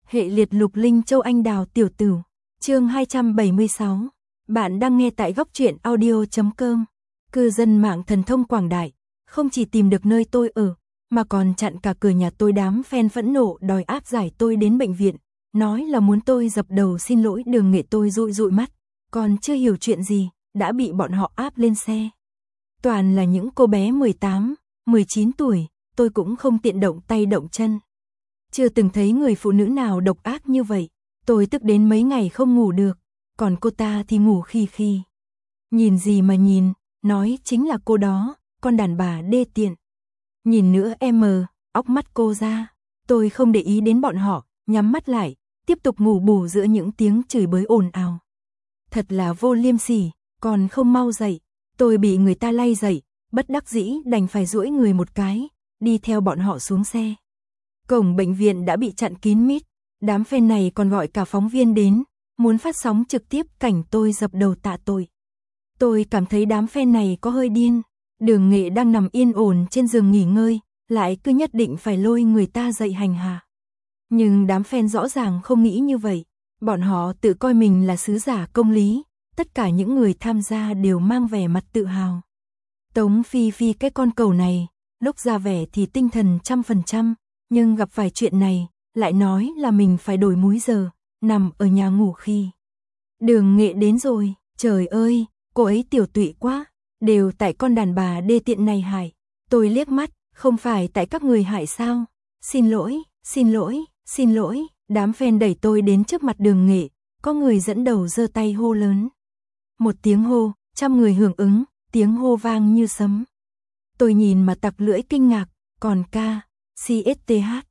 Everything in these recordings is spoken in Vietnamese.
Hệ liệt Lục Linh Châu Anh Đào Tiểu Tửu, chương 276. Bạn đang nghe tại góc truyện audio.com. Cư dân mạng thần thông quảng đại, không chỉ tìm được nơi tôi ở, mà còn chặn cả cửa nhà tôi. Đám fan phẫn nộ đòi áp giải tôi đến bệnh viện, nói là muốn tôi dập đầu xin lỗi Đường Nghệ. Tôi dụi dụi mắt, còn chưa hiểu chuyện gì, đã bị bọn họ áp lên xe. Toàn là những cô bé 18, 19 tuổi, tôi cũng không tiện động tay động chân. Chưa từng thấy người phụ nữ nào độc ác như vậy, tôi tức đến mấy ngày không ngủ được, còn cô ta thì ngủ khi khi. Nhìn gì mà nhìn, nói chính là cô đó, con đàn bà đê tiện. Nhìn nữa em óc mắt cô ra, tôi không để ý đến bọn họ, nhắm mắt lại, tiếp tục ngủ bù giữa những tiếng chửi bới ồn ào. Thật là vô liêm sỉ, còn không mau dậy, tôi bị người ta lay dậy, bất đắc dĩ đành phải duỗi người một cái, đi theo bọn họ xuống xe. Cổng bệnh viện đã bị chặn kín mít, đám fan này còn gọi cả phóng viên đến, muốn phát sóng trực tiếp cảnh tôi dập đầu tạ tội. Tôi cảm thấy đám fan này có hơi điên, Đường Nghệ đang nằm yên ổn trên giường nghỉ ngơi, lại cứ nhất định phải lôi người ta dậy hành hạ. Nhưng đám fan rõ ràng không nghĩ như vậy, bọn họ tự coi mình là sứ giả công lý, tất cả những người tham gia đều mang vẻ mặt tự hào. Tống Phi Phi cái con cẩu này, lúc ra vẻ thì tinh thần 100%, nhưng gặp phải chuyện này, lại nói là mình phải đổi múi giờ, nằm ở nhà ngủ khi. Đường Nghệ đến rồi, trời ơi, cô ấy tiểu tụy quá, đều tại con đàn bà đê tiện này hại. Tôi liếc mắt, không phải tại các người hại sao? Xin lỗi, xin lỗi, xin lỗi. Đám fan đẩy tôi đến trước mặt Đường Nghệ, có người dẫn đầu giơ tay hô lớn. Một tiếng hô, trăm người hưởng ứng, tiếng hô vang như sấm. Tôi nhìn mà tặc lưỡi kinh ngạc, còn ca, CSTH.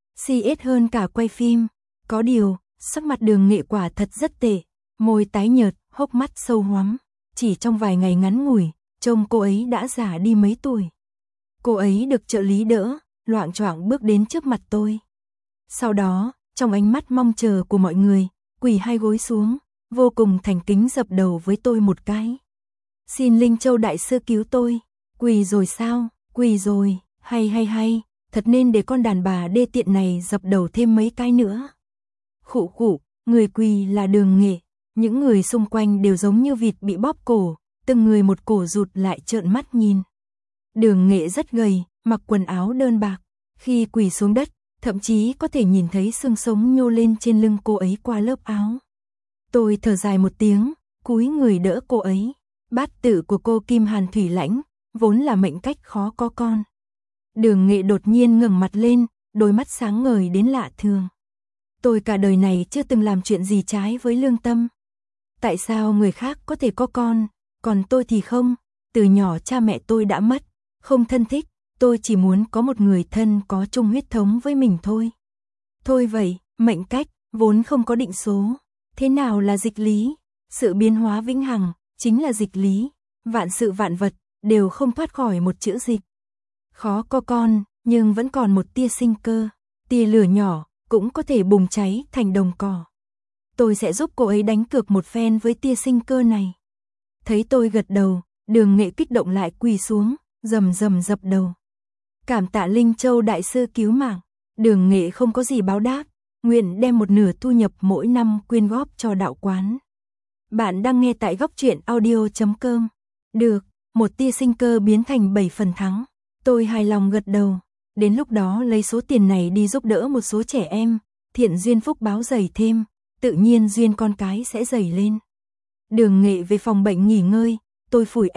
CS hơn cả quay phim, có điều, sắc mặt Đường Nghệ quả thật rất tệ, môi tái nhợt, hốc mắt sâu hoắm, chỉ trong vài ngày ngắn ngủi, trông cô ấy đã già đi mấy tuổi. Cô ấy được trợ lý đỡ, loạng choạng bước đến trước mặt tôi. Sau đó, trong ánh mắt mong chờ của mọi người, quỳ hai gối xuống, vô cùng thành kính dập đầu với tôi một cái. Xin Linh Châu đại sư cứu tôi. Quỳ rồi sao? Quỳ rồi, hay, thật nên để con đàn bà đê tiện này dập đầu thêm mấy cái nữa. Khụ khụ, người quỳ là Đường Nghệ, những người xung quanh đều giống như vịt bị bóp cổ, từng người một cổ rụt lại trợn mắt nhìn. Đường Nghệ rất gầy, mặc quần áo đơn bạc, khi quỳ xuống đất, thậm chí có thể nhìn thấy xương sống nhô lên trên lưng cô ấy qua lớp áo. Tôi thở dài một tiếng, cúi người đỡ cô ấy. Bát tự của cô Kim Hàn Thủy Lãnh, vốn là mệnh cách khó có con. Đường Nghệ đột nhiên ngẩng mặt lên, đôi mắt sáng ngời đến lạ thường. Tôi cả đời này chưa từng làm chuyện gì trái với lương tâm. Tại sao người khác có thể có con, còn tôi thì không? Từ nhỏ cha mẹ tôi đã mất, không thân thích, tôi chỉ muốn có một người thân có chung huyết thống với mình thôi. Thôi vậy, mệnh cách, vốn không có định số. Thế nào là dịch lý? Sự biến hóa vĩnh hằng, chính là dịch lý. Vạn sự vạn vật, đều không thoát khỏi một chữ dịch. Khó có con, nhưng vẫn còn một tia sinh cơ. Tia lửa nhỏ, cũng có thể bùng cháy thành đồng cỏ. Tôi sẽ giúp cô ấy đánh cược một phen với tia sinh cơ này. Thấy tôi gật đầu, Đường Nghệ kích động lại quỳ xuống, rầm rầm dập đầu. Cảm tạ Linh Châu đại sư cứu mạng. Đường Nghệ không có gì báo đáp, nguyện đem một nửa thu nhập mỗi năm quyên góp cho đạo quán. Bạn đang nghe tại góc truyện audio.com. Được, một tia sinh cơ biến thành 7 phần thắng. Tôi hài lòng gật đầu. Đến lúc đó lấy số tiền này đi giúp đỡ một số trẻ em, thiện duyên phúc báo dày thêm, tự nhiên duyên con cái sẽ dày lên. Đường Nghệ về phòng bệnh nghỉ ngơi, tôi phủi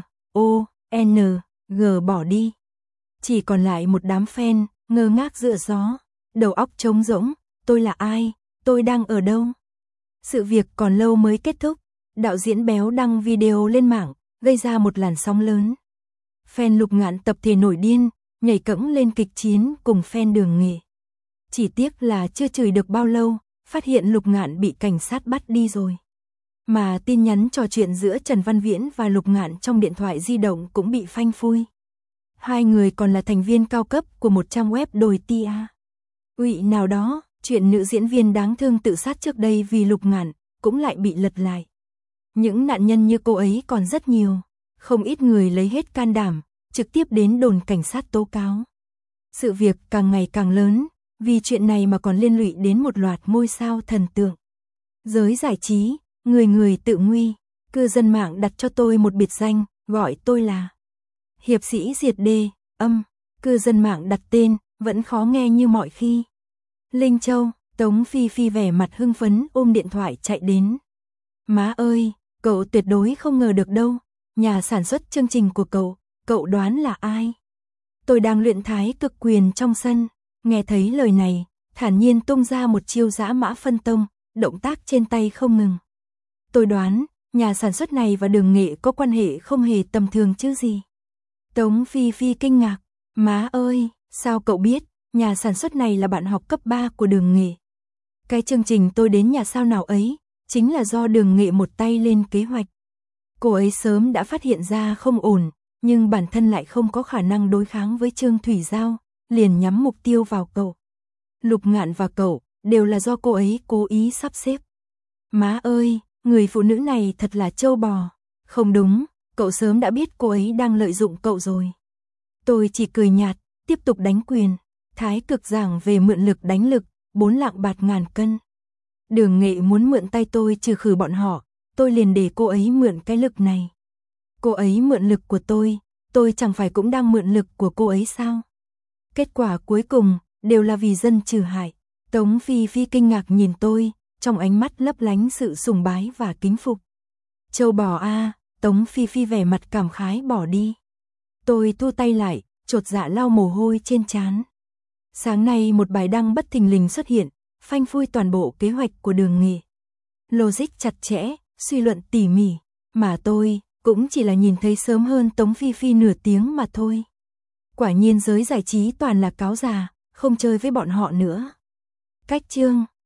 MONG bỏ đi. Chỉ còn lại một đám fan, ngơ ngác giữa gió, đầu óc trống rỗng, tôi là ai, tôi đang ở đâu? Sự việc còn lâu mới kết thúc, đạo diễn Béo đăng video lên mạng, gây ra một làn sóng lớn. Fan Lục Ngạn tập thể nổi điên, nhảy cẫng lên kịch chiến cùng fan Đường Nghệ. Chỉ tiếc là chưa chửi được bao lâu, phát hiện Lục Ngạn bị cảnh sát bắt đi rồi. Mà tin nhắn trò chuyện giữa Trần Văn Viễn và Lục Ngạn trong điện thoại di động cũng bị phanh phui. Hai người còn là thành viên cao cấp của một trang web đồi tia. Ủy nào đó, chuyện nữ diễn viên đáng thương tự sát trước đây vì Lục Ngạn, cũng lại bị lật lại. Những nạn nhân như cô ấy còn rất nhiều, không ít người lấy hết can đảm, trực tiếp đến đồn cảnh sát tố cáo. Sự việc càng ngày càng lớn, Vì chuyện này mà còn liên lụy đến một loạt ngôi sao thần tượng. Giới giải trí, người người tự nguy. Cư dân mạng đặt cho tôi một biệt danh, gọi tôi là hiệp sĩ diệt đê, âm. Cư dân mạng đặt tên, vẫn khó nghe như mọi khi. Linh Châu, Tống Phi Phi vẻ mặt hưng phấn ôm điện thoại chạy đến. Má ơi, cậu tuyệt đối không ngờ được đâu. Nhà sản xuất chương trình của cậu đoán là ai? Tôi đang luyện thái cực quyền trong sân, nghe thấy lời này, thản nhiên tung ra một chiêu dã mã phân tông, động tác trên tay không ngừng. Tôi đoán, nhà sản xuất này và Đường Nghệ có quan hệ không hề tầm thường chứ gì. Tống Phi Phi kinh ngạc, má ơi, sao cậu biết, nhà sản xuất này là bạn học cấp 3 của Đường Nghệ. Cái chương trình tôi đến nhà sao nào ấy, chính là do Đường Nghệ một tay lên kế hoạch. Cô ấy sớm đã phát hiện ra không ổn, nhưng bản thân lại không có khả năng đối kháng với Trương Thủy Giao, liền nhắm mục tiêu vào cậu. Lục Ngạn và cậu, đều là do cô ấy cố ý sắp xếp. Má ơi, người phụ nữ này thật là trâu bò. Không đúng, cậu sớm đã biết cô ấy đang lợi dụng cậu rồi. Tôi chỉ cười nhạt, tiếp tục đánh quyền. Thái cực giảng về mượn lực đánh lực, 4 lạng bạt ngàn cân. Đường Nghệ muốn mượn tay tôi trừ khử bọn họ, tôi liền để cô ấy mượn cái lực này. Cô ấy mượn lực của tôi chẳng phải cũng đang mượn lực của cô ấy sao? Kết quả cuối cùng, đều là vì dân trừ hại. Tống Phi Phi kinh ngạc nhìn tôi, trong ánh mắt lấp lánh sự sùng bái và kính phục. Châu bò a, Tống Phi Phi vẻ mặt cảm khái bỏ đi. Tôi thu tay lại, chột dạ lau mồ hôi trên trán. Sáng nay một bài đăng bất thình lình xuất hiện, phanh phui toàn bộ kế hoạch của Đường Nghệ. Logic chặt chẽ, suy luận tỉ mỉ, mà tôi cũng chỉ là nhìn thấy sớm hơn Tống Phi Phi nửa tiếng mà thôi. Quả nhiên giới giải trí toàn là cáo già, không chơi với bọn họ nữa. Cách chương